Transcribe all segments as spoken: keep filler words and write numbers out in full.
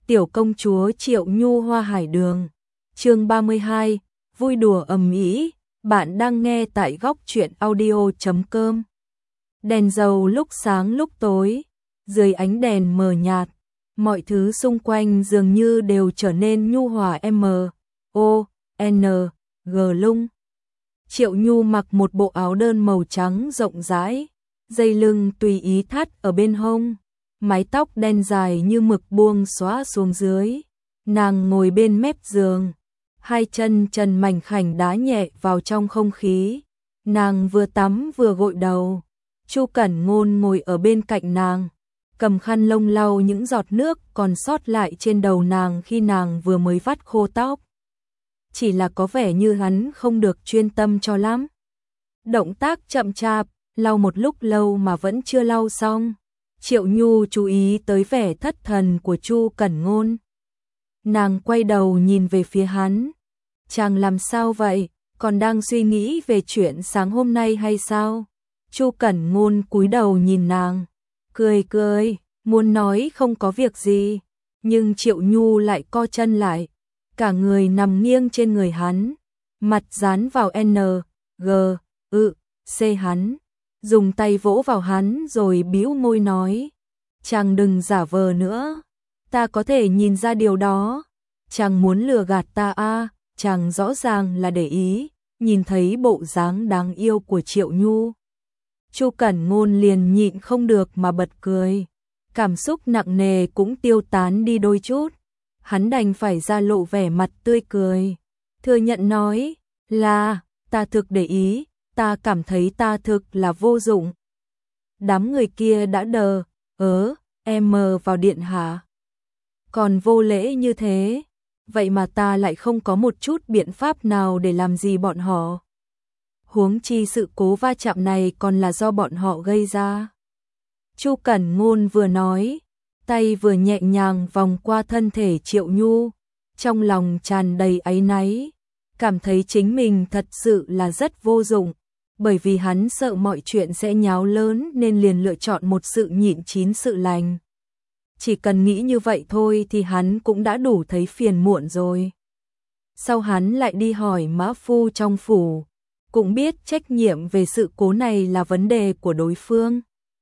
Tiểu công chúa Triệu Nhu Hoa Hải Đường. Chương ba mươi hai, vui đùa ầm ĩ. Bạn đang nghe tại góc truyện audio chấm com. Đèn dầu lúc sáng lúc tối, dưới ánh đèn mờ nhạt, mọi thứ xung quanh dường như đều trở nên nhu hòa m o n g lung. Triệu Nhu mặc một bộ áo đơn màu trắng rộng rãi, dây lưng tùy ý thắt ở bên hông, mái tóc đen dài như mực buông xõa xuống dưới. Nàng ngồi bên mép giường, hai chân trần mảnh khảnh đá nhẹ vào trong không khí. Nàng vừa tắm vừa gội đầu. Chu Cẩn Ngôn ngồi ở bên cạnh nàng, cầm khăn lông lau những giọt nước còn sót lại trên đầu nàng khi nàng vừa mới vắt khô tóc. Chỉ là có vẻ như hắn không được chuyên tâm cho lắm. Động tác chậm chạp, lau một lúc lâu mà vẫn chưa lau xong. Triệu Nhu chú ý tới vẻ thất thần của Chu Cẩn Ngôn. Nàng quay đầu nhìn về phía hắn. Chàng làm sao vậy? Còn đang suy nghĩ về chuyện sáng hôm nay hay sao? Chu Cẩn Ngôn cúi đầu nhìn nàng, cười cười, muốn nói không có việc gì. Nhưng Triệu Nhu lại co chân lại, cả người nằm nghiêng trên người hắn, mặt dán vào N, G, ự, C hắn. Dùng tay vỗ vào hắn rồi bĩu môi nói, chàng đừng giả vờ nữa, ta có thể nhìn ra điều đó. Chàng muốn lừa gạt ta à? Chàng rõ ràng là để ý. Nhìn thấy bộ dáng đáng yêu của Triệu Nhu, Chu Cẩn Ngôn liền nhịn không được mà bật cười. Cảm xúc nặng nề cũng tiêu tán đi đôi chút. Hắn đành phải ra lộ vẻ mặt tươi cười, thừa nhận nói là, ta thực để ý, ta cảm thấy ta thực là vô dụng. Đám người kia đã đờ, ớ, em mờ vào điện hả? Còn vô lễ như thế, vậy mà ta lại không có một chút biện pháp nào để làm gì bọn họ. Huống chi sự cố va chạm này còn là do bọn họ gây ra. Chu Cẩn Ngôn vừa nói, tay vừa nhẹ nhàng vòng qua thân thể Triệu Nhu, trong lòng tràn đầy áy náy, cảm thấy chính mình thật sự là rất vô dụng, bởi vì hắn sợ mọi chuyện sẽ nháo lớn nên liền lựa chọn một sự nhịn chín sự lành. Chỉ cần nghĩ như vậy thôi thì hắn cũng đã đủ thấy phiền muộn rồi. Sau hắn lại đi hỏi mã phu trong phủ, cũng biết trách nhiệm về sự cố này là vấn đề của đối phương.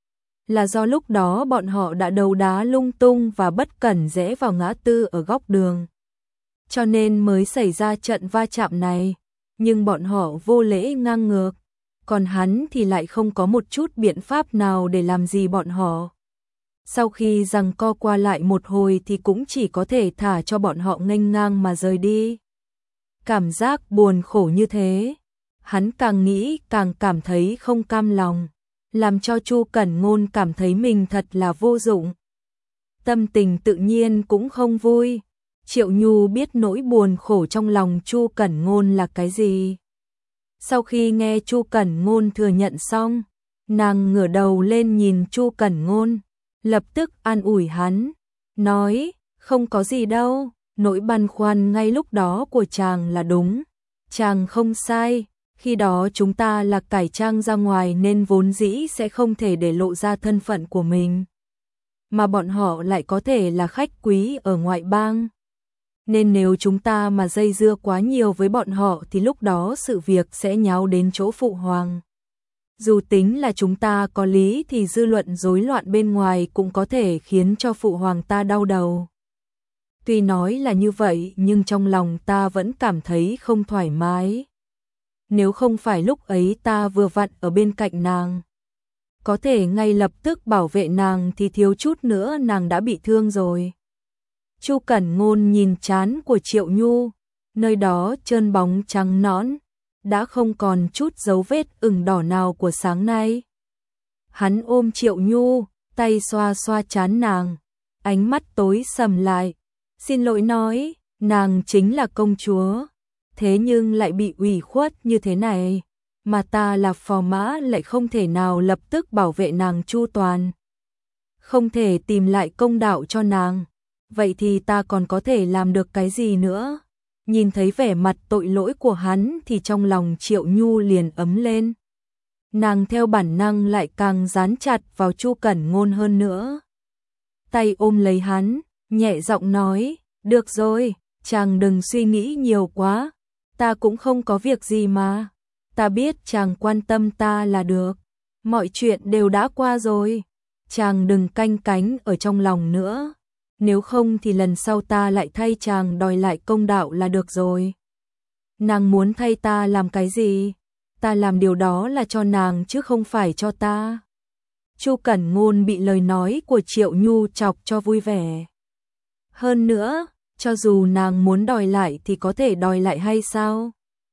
Là do lúc đó bọn họ đã đấu đá lung tung và bất cẩn rẽ vào ngã tư ở góc đường, cho nên mới xảy ra trận va chạm này. Nhưng bọn họ vô lễ ngang ngược, còn hắn thì lại không có một chút biện pháp nào để làm gì bọn họ. Sau khi giằng co qua lại một hồi thì cũng chỉ có thể thả cho bọn họ nghênh ngang mà rời đi. Cảm giác buồn khổ như thế, hắn càng nghĩ càng cảm thấy không cam lòng, làm cho Chu Cẩn Ngôn cảm thấy mình thật là vô dụng. Tâm tình tự nhiên cũng không vui. Triệu Nhu biết nỗi buồn khổ trong lòng Chu Cẩn Ngôn là cái gì. Sau khi nghe Chu Cẩn Ngôn thừa nhận xong, nàng ngửa đầu lên nhìn Chu Cẩn Ngôn, lập tức an ủi hắn, nói, không có gì đâu, nỗi băn khoăn ngay lúc đó của chàng là đúng, chàng không sai, khi đó chúng ta là cải trang ra ngoài nên vốn dĩ sẽ không thể để lộ ra thân phận của mình, mà bọn họ lại có thể là khách quý ở ngoại bang. Nên nếu chúng ta mà dây dưa quá nhiều với bọn họ thì lúc đó sự việc sẽ nháo đến chỗ phụ hoàng. Dù tính là chúng ta có lý thì dư luận rối loạn bên ngoài cũng có thể khiến cho phụ hoàng ta đau đầu. Tuy nói là như vậy nhưng trong lòng ta vẫn cảm thấy không thoải mái. Nếu không phải lúc ấy ta vừa vặn ở bên cạnh nàng, có thể ngay lập tức bảo vệ nàng thì thiếu chút nữa nàng đã bị thương rồi. Chu Cẩn Ngôn nhìn trán của Triệu Nhu, nơi đó trơn bóng trắng nõn, đã không còn chút dấu vết ửng đỏ nào của sáng nay. Hắn ôm Triệu Nhu, tay xoa xoa trán nàng, ánh mắt tối sầm lại, xin lỗi nói, nàng chính là công chúa, thế nhưng lại bị ủy khuất như thế này, mà ta là phò mã lại không thể nào lập tức bảo vệ nàng chu toàn, không thể tìm lại công đạo cho nàng, vậy thì ta còn có thể làm được cái gì nữa? Nhìn thấy vẻ mặt tội lỗi của hắn thì trong lòng Triệu Nhu liền ấm lên. Nàng theo bản năng lại càng dán chặt vào Chu Cẩn Ngôn hơn nữa. Tay ôm lấy hắn, nhẹ giọng nói, được rồi, chàng đừng suy nghĩ nhiều quá, ta cũng không có việc gì mà, ta biết chàng quan tâm ta là được, mọi chuyện đều đã qua rồi, chàng đừng canh cánh ở trong lòng nữa, nếu không thì lần sau ta lại thay chàng đòi lại công đạo là được rồi. Nàng muốn thay ta làm cái gì? Ta làm điều đó là cho nàng chứ không phải cho ta. Chu Cẩn Ngôn bị lời nói của Triệu Nhu chọc cho vui vẻ. Hơn nữa, cho dù nàng muốn đòi lại thì có thể đòi lại hay sao?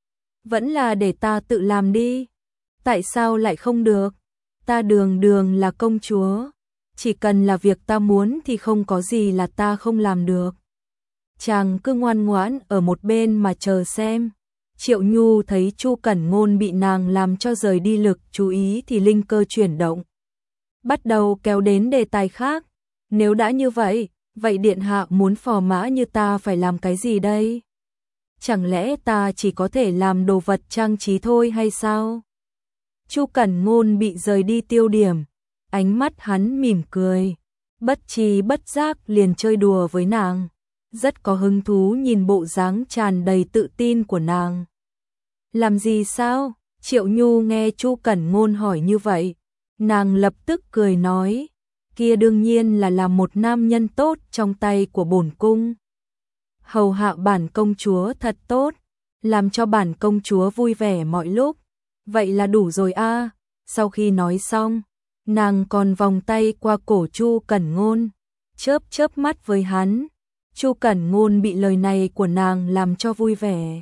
Vẫn là để ta tự làm đi. Tại sao lại không được? Ta đường đường là công chúa. Chỉ cần là việc ta muốn thì không có gì là ta không làm được. Chàng cứ ngoan ngoãn ở một bên mà chờ xem. Triệu Nhu thấy Chu Cẩn Ngôn bị nàng làm cho rời đi lực chú ý thì linh cơ chuyển động. Bắt đầu kéo đến đề tài khác. Nếu đã như vậy, vậy điện hạ muốn phò mã như ta phải làm cái gì đây? Chẳng lẽ ta chỉ có thể làm đồ vật trang trí thôi hay sao? Chu Cẩn Ngôn bị rời đi tiêu điểm, ánh mắt hắn mỉm cười, bất tri bất giác liền chơi đùa với nàng, rất có hứng thú nhìn bộ dáng tràn đầy tự tin của nàng. Làm gì sao? Triệu Nhu nghe Chu Cẩn Ngôn hỏi như vậy, nàng lập tức cười nói, kia đương nhiên là làm một nam nhân tốt trong tay của bổn cung. Hầu hạ bản công chúa thật tốt, làm cho bản công chúa vui vẻ mọi lúc, vậy là đủ rồi a. À. Sau khi nói xong, nàng còn vòng tay qua cổ Chu Cẩn Ngôn, chớp chớp mắt với hắn. Chu Cẩn Ngôn bị lời này của nàng làm cho vui vẻ,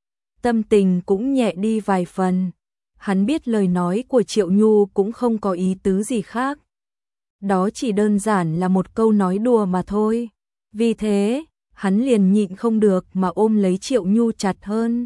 tâm tình cũng nhẹ đi vài phần. Hắn biết lời nói của Triệu Nhu cũng không có ý tứ gì khác, đó chỉ đơn giản là một câu nói đùa mà thôi. Vì thế, hắn liền nhịn không được mà ôm lấy Triệu Nhu chặt hơn,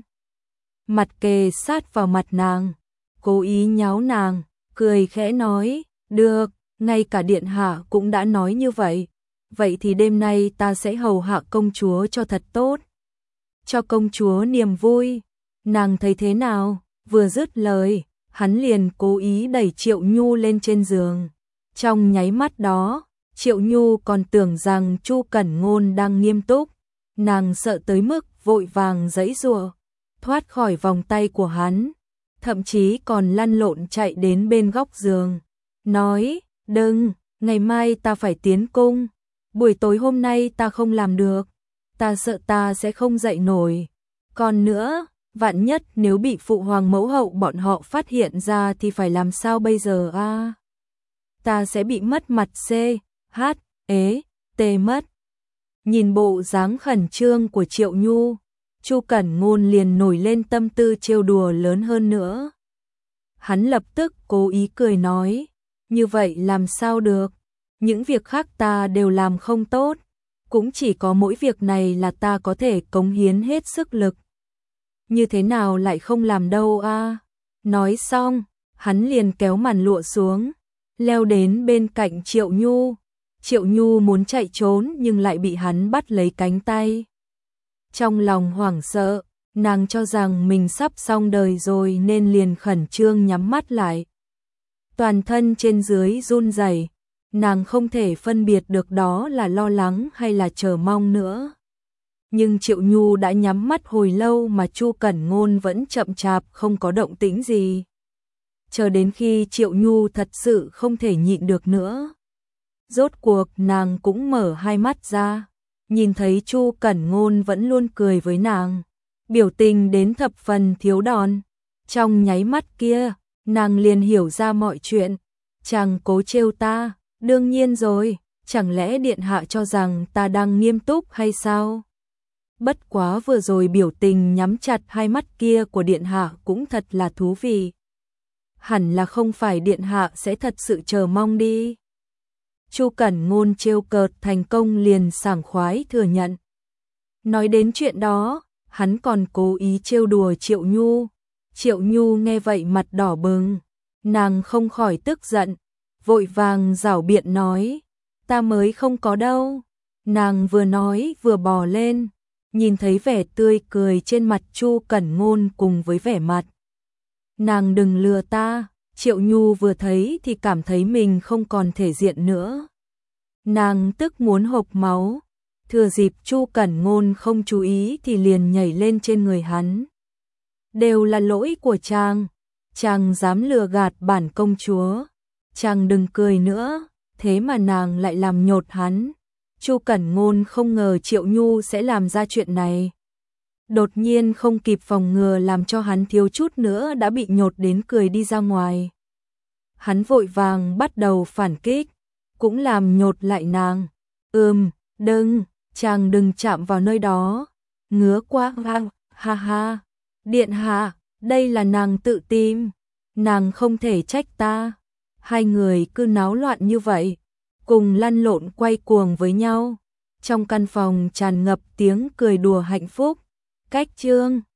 mặt kề sát vào mặt nàng, cố ý nháo nàng, cười khẽ nói, được, ngay cả điện hạ cũng đã nói như vậy, vậy thì đêm nay ta sẽ hầu hạ công chúa cho thật tốt, cho công chúa niềm vui. Nàng thấy thế nào? Vừa dứt lời, hắn liền cố ý đẩy Triệu Nhu lên trên giường. Trong nháy mắt đó, Triệu Nhu còn tưởng rằng Chu Cẩn Ngôn đang nghiêm túc, nàng sợ tới mức vội vàng giãy giụa, thoát khỏi vòng tay của hắn, thậm chí còn lăn lộn chạy đến bên góc giường, nói, đừng, ngày mai ta phải tiến cung, buổi tối hôm nay ta không làm được, ta sợ ta sẽ không dậy nổi, còn nữa, vạn nhất nếu bị phụ hoàng mẫu hậu bọn họ phát hiện ra thì phải làm sao bây giờ a? À? Ta sẽ bị mất mặt c, h, ế, t mất. Nhìn bộ dáng khẩn trương của Triệu Nhu, Chu Cẩn Ngôn liền nổi lên tâm tư trêu đùa lớn hơn nữa. Hắn lập tức cố ý cười nói, như vậy làm sao được, những việc khác ta đều làm không tốt, cũng chỉ có mỗi việc này là ta có thể cống hiến hết sức lực. Như thế nào lại không làm đâu a? À? Nói xong, hắn liền kéo màn lụa xuống, leo đến bên cạnh Triệu Nhu. Triệu Nhu muốn chạy trốn nhưng lại bị hắn bắt lấy cánh tay. Trong lòng hoảng sợ, nàng cho rằng mình sắp xong đời rồi nên liền khẩn trương nhắm mắt lại. Toàn thân trên dưới run rẩy, nàng không thể phân biệt được đó là lo lắng hay là chờ mong nữa. Nhưng Triệu Nhu đã nhắm mắt hồi lâu mà Chu Cẩn Ngôn vẫn chậm chạp không có động tĩnh gì. Chờ đến khi Triệu Nhu thật sự không thể nhịn được nữa, rốt cuộc nàng cũng mở hai mắt ra, nhìn thấy Chu Cẩn Ngôn vẫn luôn cười với nàng, biểu tình đến thập phần thiếu đòn. Trong nháy mắt kia, nàng liền hiểu ra mọi chuyện, chàng cố trêu ta, đương nhiên rồi, chẳng lẽ điện hạ cho rằng ta đang nghiêm túc hay sao? Bất quá vừa rồi biểu tình nhắm chặt hai mắt kia của điện hạ cũng thật là thú vị. Hẳn là không phải điện hạ sẽ thật sự chờ mong đi. Chu Cẩn Ngôn trêu cợt thành công liền sảng khoái thừa nhận. Nói đến chuyện đó, hắn còn cố ý trêu đùa Triệu Nhu. Triệu Nhu nghe vậy mặt đỏ bừng, nàng không khỏi tức giận, vội vàng giảo biện nói, ta mới không có đâu. Nàng vừa nói vừa bò lên, nhìn thấy vẻ tươi cười trên mặt Chu Cẩn Ngôn cùng với vẻ mặt. Nàng đừng lừa ta, Triệu Nhu vừa thấy thì cảm thấy mình không còn thể diện nữa. Nàng tức muốn hộc máu, thừa dịp Chu Cẩn Ngôn không chú ý thì liền nhảy lên trên người hắn. Đều là lỗi của chàng, chàng dám lừa gạt bản công chúa, chàng đừng cười nữa, thế mà nàng lại làm nhột hắn. Chu Cẩn Ngôn không ngờ Triệu Nhu sẽ làm ra chuyện này. Đột nhiên không kịp phòng ngừa làm cho hắn thiếu chút nữa đã bị nhột đến cười đi ra ngoài. Hắn vội vàng bắt đầu phản kích, cũng làm nhột lại nàng. Ừm, đừng, chàng đừng chạm vào nơi đó, ngứa quá, ha, ha ha. Điện hạ, đây là nàng tự tìm, nàng không thể trách ta. Hai người cứ náo loạn như vậy, cùng lăn lộn quay cuồng với nhau. Trong căn phòng tràn ngập tiếng cười đùa hạnh phúc. Cách chương